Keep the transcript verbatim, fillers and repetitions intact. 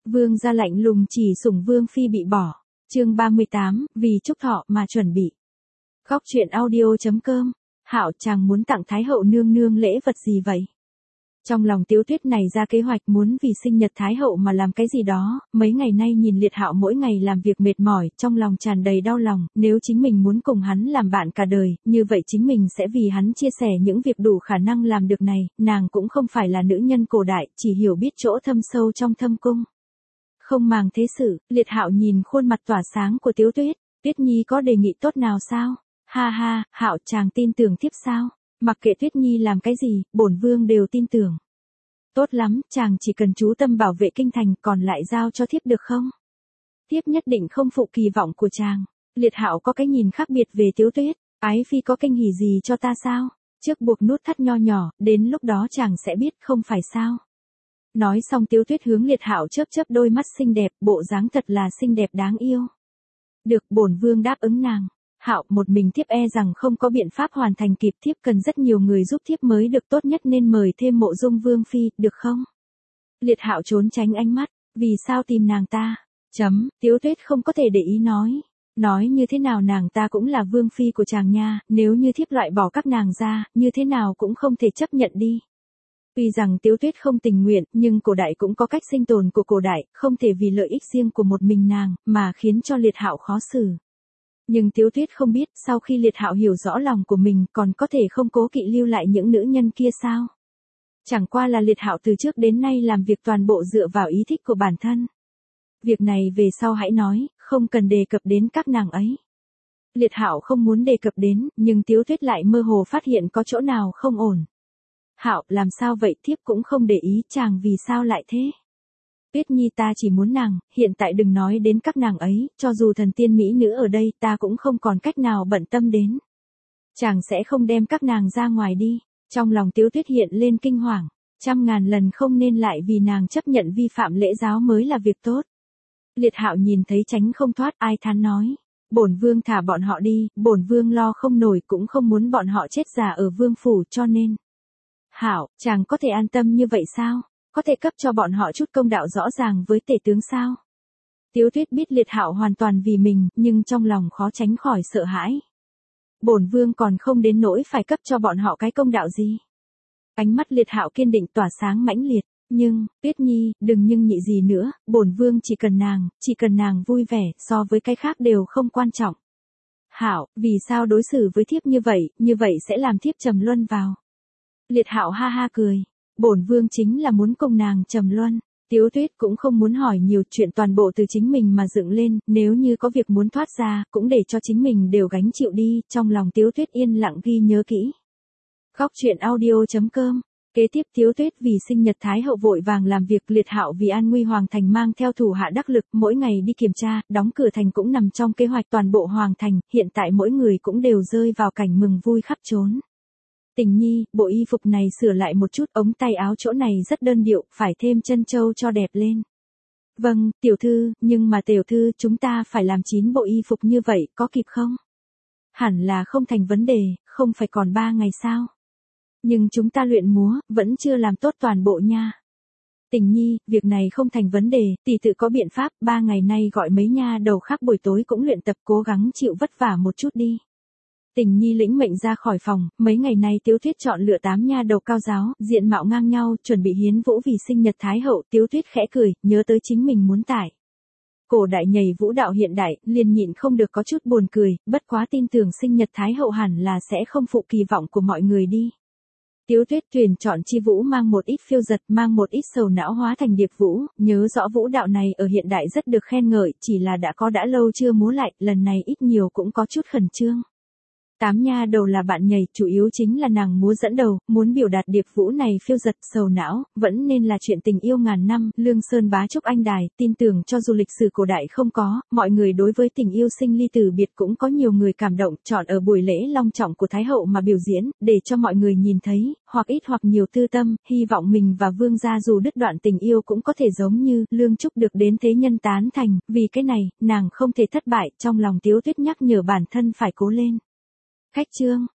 Vương gia lạnh lùng chỉ sủng Vương phi bị bỏ. Chương ba mươi tám, vì chúc thọ mà chuẩn bị. Góc truyện audio chấm com. Hạo chàng muốn tặng Thái hậu nương nương lễ vật gì vậy? Trong lòng Tiếu Tuyết này ra kế hoạch muốn vì sinh nhật Thái hậu mà làm cái gì đó, mấy ngày nay nhìn Liệt Hạo mỗi ngày làm việc mệt mỏi, trong lòng tràn đầy đau lòng, nếu chính mình muốn cùng hắn làm bạn cả đời, như vậy chính mình sẽ vì hắn chia sẻ những việc đủ khả năng làm được này, nàng cũng không phải là nữ nhân cổ đại, chỉ hiểu biết chỗ thâm sâu trong thâm cung. Không màng thế sự, Liệt Hạo nhìn khuôn mặt tỏa sáng của Tiếu Tuyết, Tuyết Nhi có đề nghị tốt nào sao? Ha ha, Hạo chàng tin tưởng thiếp sao? Mặc kệ Tuyết Nhi làm cái gì, bổn vương đều tin tưởng. Tốt lắm, chàng chỉ cần chú tâm bảo vệ kinh thành, còn lại giao cho thiếp được không? Thiếp nhất định không phụ kỳ vọng của chàng. Liệt Hạo có cái nhìn khác biệt về Tiếu Tuyết, ái phi có kinh hỉ gì cho ta sao? Trước buộc nút thắt nho nhỏ, đến lúc đó chàng sẽ biết không phải sao? Nói xong Tiếu Tuyết hướng Liệt Hạo chớp chớp đôi mắt xinh đẹp, bộ dáng thật là xinh đẹp đáng yêu. Được, bổn vương đáp ứng nàng. Hạo, một mình thiếp e rằng không có biện pháp hoàn thành kịp, thiếp cần rất nhiều người giúp thiếp mới được, tốt nhất nên mời thêm Mộ Dung Vương phi, được không? Liệt Hạo trốn tránh ánh mắt, vì sao tìm nàng ta? Chấm, Tiếu Tuyết không có thể để ý nói. Nói như thế nào nàng ta cũng là vương phi của chàng nha, nếu như thiếp loại bỏ các nàng ra, như thế nào cũng không thể chấp nhận đi. Tuy rằng Tiếu Tuyết không tình nguyện, nhưng cổ đại cũng có cách sinh tồn của cổ đại, không thể vì lợi ích riêng của một mình nàng, mà khiến cho Liệt Hạo khó xử. Nhưng Tiếu Tuyết không biết, sau khi Liệt Hạo hiểu rõ lòng của mình, còn có thể không cố kỵ lưu lại những nữ nhân kia sao? Chẳng qua là Liệt Hạo từ trước đến nay làm việc toàn bộ dựa vào ý thích của bản thân. Việc này về sau hãy nói, không cần đề cập đến các nàng ấy. Liệt Hạo không muốn đề cập đến, nhưng Tiếu Tuyết lại mơ hồ phát hiện có chỗ nào không ổn. Hạo, làm sao vậy, thiếp cũng không để ý, chàng vì sao lại thế? Tuyết Nhi, ta chỉ muốn nàng, hiện tại đừng nói đến các nàng ấy, cho dù thần tiên mỹ nữ ở đây ta cũng không còn cách nào bận tâm đến. Chàng sẽ không đem các nàng ra ngoài đi. Trong lòng Tiếu Tuyết hiện lên kinh hoàng, trăm ngàn lần không nên lại vì nàng chấp nhận vi phạm lễ giáo mới là việc tốt. Liệt Hạo nhìn thấy tránh không thoát, ai thán nói, bổn vương thả bọn họ đi, bổn vương lo không nổi, cũng không muốn bọn họ chết già ở vương phủ, cho nên. Hạo, chàng có thể an tâm như vậy sao? Có thể cấp cho bọn họ chút công đạo rõ ràng với tể tướng sao? Tiếu Tuyết biết Liệt Hạo hoàn toàn vì mình, nhưng trong lòng khó tránh khỏi sợ hãi. Bổn vương còn không đến nỗi phải cấp cho bọn họ cái công đạo gì. Ánh mắt Liệt Hạo kiên định tỏa sáng mãnh liệt, nhưng, Tuyết Nhi, đừng nhưng nhị gì nữa, bổn vương chỉ cần nàng, chỉ cần nàng vui vẻ, so với cái khác đều không quan trọng. Hạo, vì sao đối xử với thiếp như vậy, như vậy sẽ làm thiếp trầm luân vào. Liệt Hạo ha ha cười. Bổn vương chính là muốn cùng nàng trầm luân. Tiếu Tuyết cũng không muốn hỏi nhiều, chuyện toàn bộ từ chính mình mà dựng lên, nếu như có việc muốn thoát ra, cũng để cho chính mình đều gánh chịu đi, trong lòng Tiếu Tuyết yên lặng ghi nhớ kỹ. Góc truyện audio chấm com. Kế tiếp Tiếu Tuyết vì sinh nhật Thái hậu vội vàng làm việc, Liệt Hạo vì an nguy hoàng thành mang theo thủ hạ đắc lực, mỗi ngày đi kiểm tra, đóng cửa thành cũng nằm trong kế hoạch toàn bộ hoàng thành, hiện tại mỗi người cũng đều rơi vào cảnh mừng vui khắp trốn. Tình Nhi, bộ y phục này sửa lại một chút, ống tay áo chỗ này rất đơn điệu, phải thêm chân châu cho đẹp lên. Vâng, tiểu thư, nhưng mà tiểu thư, chúng ta phải làm chín bộ y phục như vậy, có kịp không? Hẳn là không thành vấn đề, không phải còn ba ngày sao? Nhưng chúng ta luyện múa, vẫn chưa làm tốt toàn bộ nha. Tình Nhi, việc này không thành vấn đề, tỷ tự có biện pháp, ba ngày nay gọi mấy nha đầu khác buổi tối cũng luyện tập, cố gắng chịu vất vả một chút đi. Tình Nhi lĩnh mệnh ra khỏi phòng, mấy ngày nay Tiếu Tuyết chọn lựa tám nha đầu cao giáo, diện mạo ngang nhau, chuẩn bị hiến vũ vì sinh nhật Thái hậu. Tiếu Tuyết khẽ cười, nhớ tới chính mình muốn tải cổ đại nhảy vũ đạo hiện đại, liền nhịn không được có chút buồn cười, bất quá tin tưởng sinh nhật Thái hậu hẳn là sẽ không phụ kỳ vọng của mọi người đi. Tiếu Tuyết tuyển chọn chi vũ mang một ít phiêu giật, mang một ít sầu não hóa thành điệp vũ, nhớ rõ vũ đạo này ở hiện đại rất được khen ngợi, chỉ là đã có đã lâu chưa múa lại, lần này ít nhiều cũng có chút khẩn trương. Tám nha đầu là bạn nhảy, chủ yếu chính là nàng múa dẫn đầu, muốn biểu đạt điệp vũ này phiêu giật, sầu não, vẫn nên là chuyện tình yêu ngàn năm, Lương Sơn bá trúc anh đài, tin tưởng cho dù lịch sử cổ đại không có, mọi người đối với tình yêu sinh ly từ biệt cũng có nhiều người cảm động, chọn ở buổi lễ long trọng của Thái hậu mà biểu diễn, để cho mọi người nhìn thấy, hoặc ít hoặc nhiều tư tâm, hy vọng mình và vương gia dù đứt đoạn tình yêu cũng có thể giống như Lương Trúc được đến thế nhân tán thành, vì cái này, nàng không thể thất bại, trong lòng Tiếu Tuyết nhắc nhở bản thân phải cố lên. Khách trương,